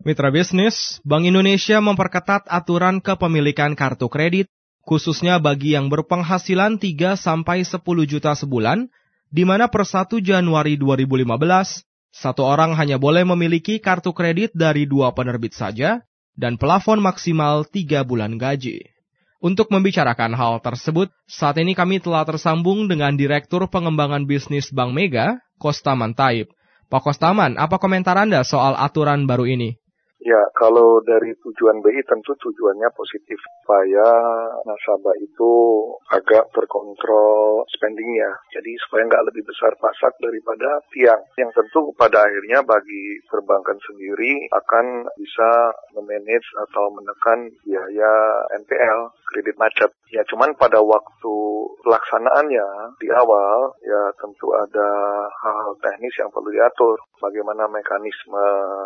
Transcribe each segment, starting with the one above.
Mitra bisnis, Bank Indonesia memperketat aturan kepemilikan kartu kredit, khususnya bagi yang berpenghasilan 3-10 juta sebulan, di mana per 1 Januari 2015, satu orang hanya boleh memiliki kartu kredit dari 2 penerbit saja, dan plafon maksimal 3 bulan gaji. Untuk membicarakan hal tersebut, saat ini kami telah tersambung dengan Direktur Pengembangan Bisnis Bank Mega, Kostaman Thaib. Pak Kostaman, apa komentar Anda soal aturan baru ini? Ya, kalau dari tujuan BI tentu tujuannya positif, supaya nasabah itu agak terkontrol spendingnya. Jadi supaya nggak lebih besar pasak daripada tiang. Yang tentu pada akhirnya bagi perbankan sendiri akan bisa memanage atau menekan biaya NPL, kredit macet. Ya, cuman pada waktu pelaksanaannya di awal, ya tentu ada hal teknis yang perlu diatur. Bagaimana mekanisme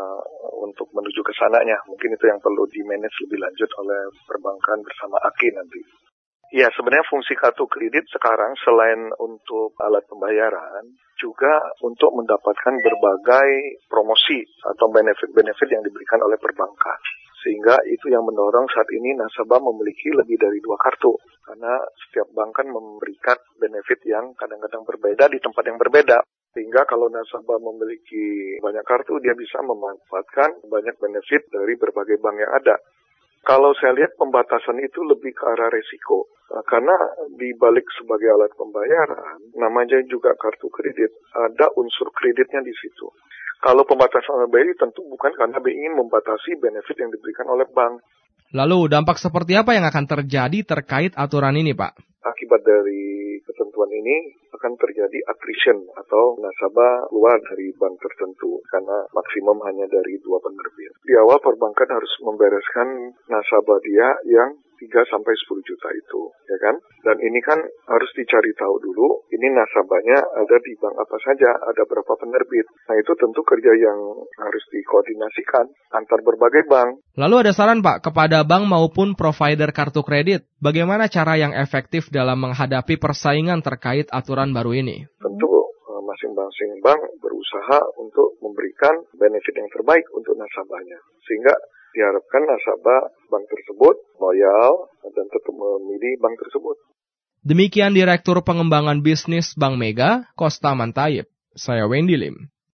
untuk menuju ke sananya. Mungkin itu yang perlu di-manage lebih lanjut oleh perbankan bersama AKI nanti. Ya, sebenarnya fungsi kartu kredit sekarang selain untuk alat pembayaran, juga untuk mendapatkan berbagai promosi atau benefit-benefit yang diberikan oleh perbankan. Sehingga itu yang mendorong saat ini nasabah memiliki lebih dari 2 kartu. Karena setiap bank kan memberikan benefit yang kadang-kadang berbeda di tempat yang berbeda. Sehingga kalau nasabah memiliki banyak kartu, dia bisa memanfaatkan banyak benefit dari berbagai bank yang ada. Kalau saya lihat pembatasan itu lebih ke arah resiko. Karena di balik sebagai alat pembayaran, namanya juga kartu kredit, ada unsur kreditnya di situ. Kalau pembatasan oleh BI tentu bukan karena BI ingin membatasi benefit yang diberikan oleh bank. Lalu dampak seperti apa yang akan terjadi terkait aturan ini, Pak? Akibat dari ketentuan ini akan terjadi attrition atau nasabah keluar dari bank tertentu karena maksimum hanya dari 2 penerbit. Di awal perbankan harus membereskan nasabah dia yang 3-10 juta itu, ya kan? Dan ini kan harus dicari tahu dulu, ini nasabahnya ada di bank apa saja, ada berapa penerbit. Nah itu tentu kerja yang harus dikoordinasikan antar berbagai bank. Lalu ada saran Pak kepada bank maupun provider kartu kredit, bagaimana cara yang efektif dalam menghadapi persaingan terkait aturan baru ini? Tentu masing-masing bank berusaha untuk memberikan benefit yang terbaik untuk nasabahnya. Sehingga diharapkan nasabah bank tersebut loyal dan tetap memilih bank tersebut. Demikian Direktur Pengembangan Bisnis Bank Mega, Kostaman Thaib. Saya Wendy Lim.